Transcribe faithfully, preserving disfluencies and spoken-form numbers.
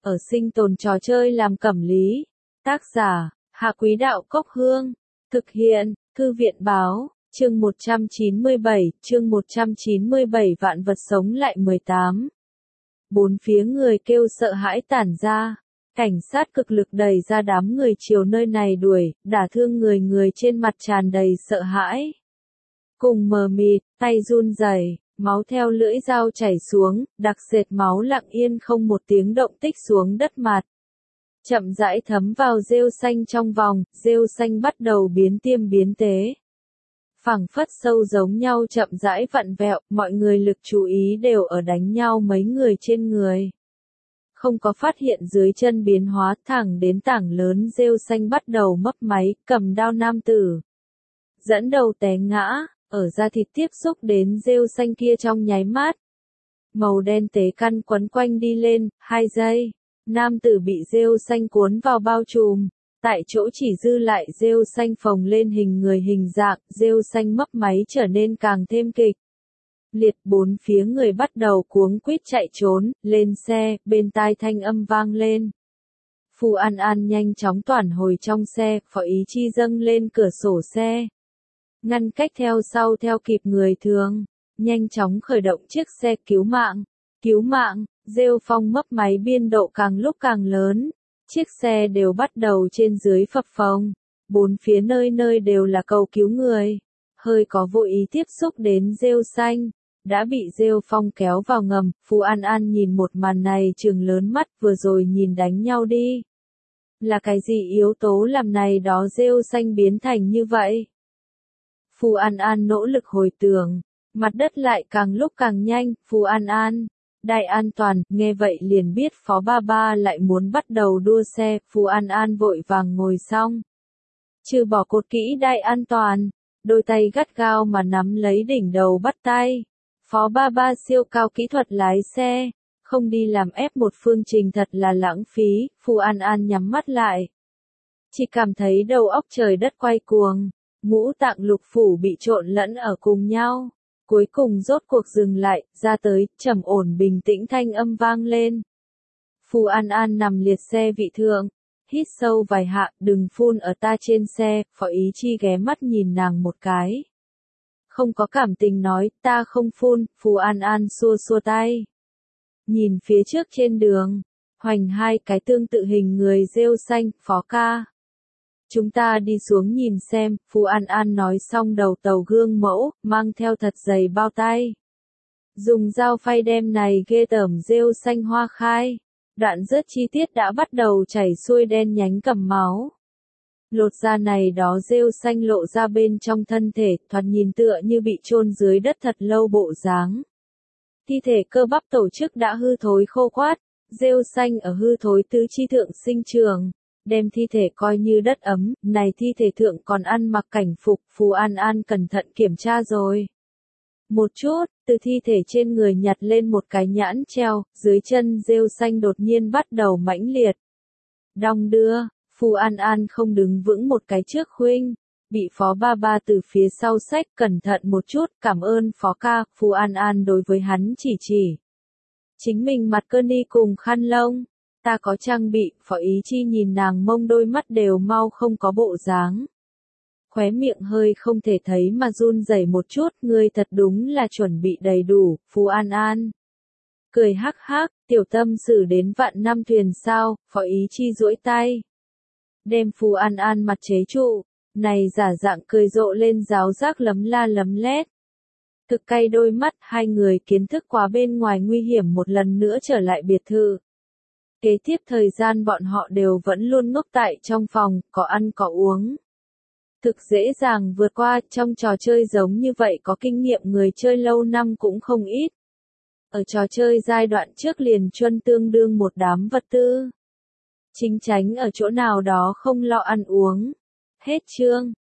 ở sinh tồn trò chơi làm cẩm lý. Tác giả, Hạ Quý Đạo Cốc Hương. Thực hiện, Thư viện Báo, chương một trăm chín mươi bảy, chương một trăm chín mươi bảy vạn vật sống lại mười tám. Bốn phía người kêu sợ hãi tản ra. Cảnh sát cực lực đẩy ra đám người chiều nơi này đuổi, đả thương người người trên mặt tràn đầy sợ hãi. Cùng mờ mịt, tay run rẩy, máu theo lưỡi dao chảy xuống, đặc sệt máu lặng yên không một tiếng động tích xuống đất mặt. Chậm rãi thấm vào rêu xanh trong vòng, rêu xanh bắt đầu biến tiêm biến tế. Phảng phất sâu giống nhau chậm rãi vặn vẹo, mọi người lực chú ý đều ở đánh nhau mấy người trên người. Không có phát hiện dưới chân biến hóa, thẳng đến tảng lớn rêu xanh bắt đầu mấp máy, cầm đao nam tử. Dẫn đầu té ngã, ở da thịt tiếp xúc đến rêu xanh kia trong nháy mắt. Màu đen tế căn quấn quanh đi lên, hai giây. Nam tử bị rêu xanh cuốn vào bao trùm. Tại chỗ chỉ dư lại rêu xanh phồng lên hình người hình dạng, rêu xanh mấp máy trở nên càng thêm kịch liệt. Bốn phía người bắt đầu cuống quýt chạy trốn, lên xe, bên tai thanh âm vang lên. Phù An An nhanh chóng toản hồi trong xe, Phó Ý Chi dâng lên cửa sổ xe. Ngăn cách theo sau theo kịp người thường, nhanh chóng khởi động chiếc xe cứu mạng. Cứu mạng, rêu phong mấp máy biên độ càng lúc càng lớn. Chiếc xe đều bắt đầu trên dưới phập phồng. Bốn phía nơi nơi đều là cầu cứu người. Hơi có vô ý tiếp xúc đến rêu xanh. Đã bị rêu phong kéo vào ngầm. Phù An An nhìn một màn này trừng lớn mắt, vừa rồi nhìn đánh nhau đi. Là cái gì yếu tố làm này đó rêu xanh biến thành như vậy? Phù An An nỗ lực hồi tưởng. Mặt đất lại càng lúc càng nhanh. Phù An An. Đai an toàn, nghe vậy liền biết Phó Ba Ba lại muốn bắt đầu đua xe. Phù An An vội vàng ngồi xong. Trừ bỏ cột kỹ đai an toàn, đôi tay gắt gao mà nắm lấy đỉnh đầu bắt tay. Phó Ba Ba siêu cao kỹ thuật lái xe, không đi làm ép một phương trình thật là lãng phí. Phù An An nhắm mắt lại. Chỉ cảm thấy đầu óc trời đất quay cuồng, ngũ tạng lục phủ bị trộn lẫn ở cùng nhau. Cuối cùng rốt cuộc dừng lại, ra tới, trầm ổn bình tĩnh thanh âm vang lên. Phù An An nằm liệt xe vị thượng, hít sâu vài hạ, đừng phun ở ta trên xe. Phó Ý Chi ghé mắt nhìn nàng một cái. Không có cảm tình nói, ta không phun. Phù An An xua xua tay. Nhìn phía trước trên đường, hoành hai cái tương tự hình người rêu xanh. Phó ca, chúng ta đi xuống nhìn xem. Phù An An nói xong đầu tàu gương mẫu, mang theo thật dày bao tay. Dùng dao phay đem này ghê tởm rêu xanh hoa khai. Đoạn rất chi tiết đã bắt đầu chảy xuôi đen nhánh cầm máu. Lột ra này đó rêu xanh lộ ra bên trong thân thể, thoạt nhìn tựa như bị chôn dưới đất thật lâu bộ dáng. Thi thể cơ bắp tổ chức đã hư thối khô quát, rêu xanh ở hư thối tứ chi thượng sinh trường. Đem thi thể coi như đất ấm, này thi thể thượng còn ăn mặc cảnh phục. Phù An An cẩn thận kiểm tra rồi. Một chút, từ thi thể trên người nhặt lên một cái nhãn treo, dưới chân rêu xanh đột nhiên bắt đầu mãnh liệt. Đong đưa, Phù An An không đứng vững một cái trước khuynh, bị Phó Ba Ba từ phía sau xách. Cẩn thận một chút, cảm ơn Phó ca. Phù An An đối với hắn chỉ chỉ. Chính mình mặt cơ ni cùng khăn lông. Ta có trang bị. Phó Ý Chi nhìn nàng mông, đôi mắt đều mau không có bộ dáng. Khóe miệng hơi không thể thấy mà run rẩy một chút. Ngươi thật đúng là chuẩn bị đầy đủ. Phù An An cười hắc hắc, tiểu tâm xử đến vạn năm thuyền sao? Phó Ý Chi duỗi tay, đem Phù An An mặt chế trụ. Này giả dạng cười rộ lên ráo rác lấm la lấm lét. Thực cay đôi mắt. Hai người kiến thức quá bên ngoài nguy hiểm một lần nữa trở lại biệt thự. Kế tiếp thời gian bọn họ đều vẫn luôn ngốc tại trong phòng, có ăn có uống. Thực dễ dàng vượt qua. Trong trò chơi giống như vậy có kinh nghiệm người chơi lâu năm cũng không ít. Ở trò chơi giai đoạn trước liền chuân tương đương một đám vật tư. Chính tránh ở chỗ nào đó không lo ăn uống. Hết chương.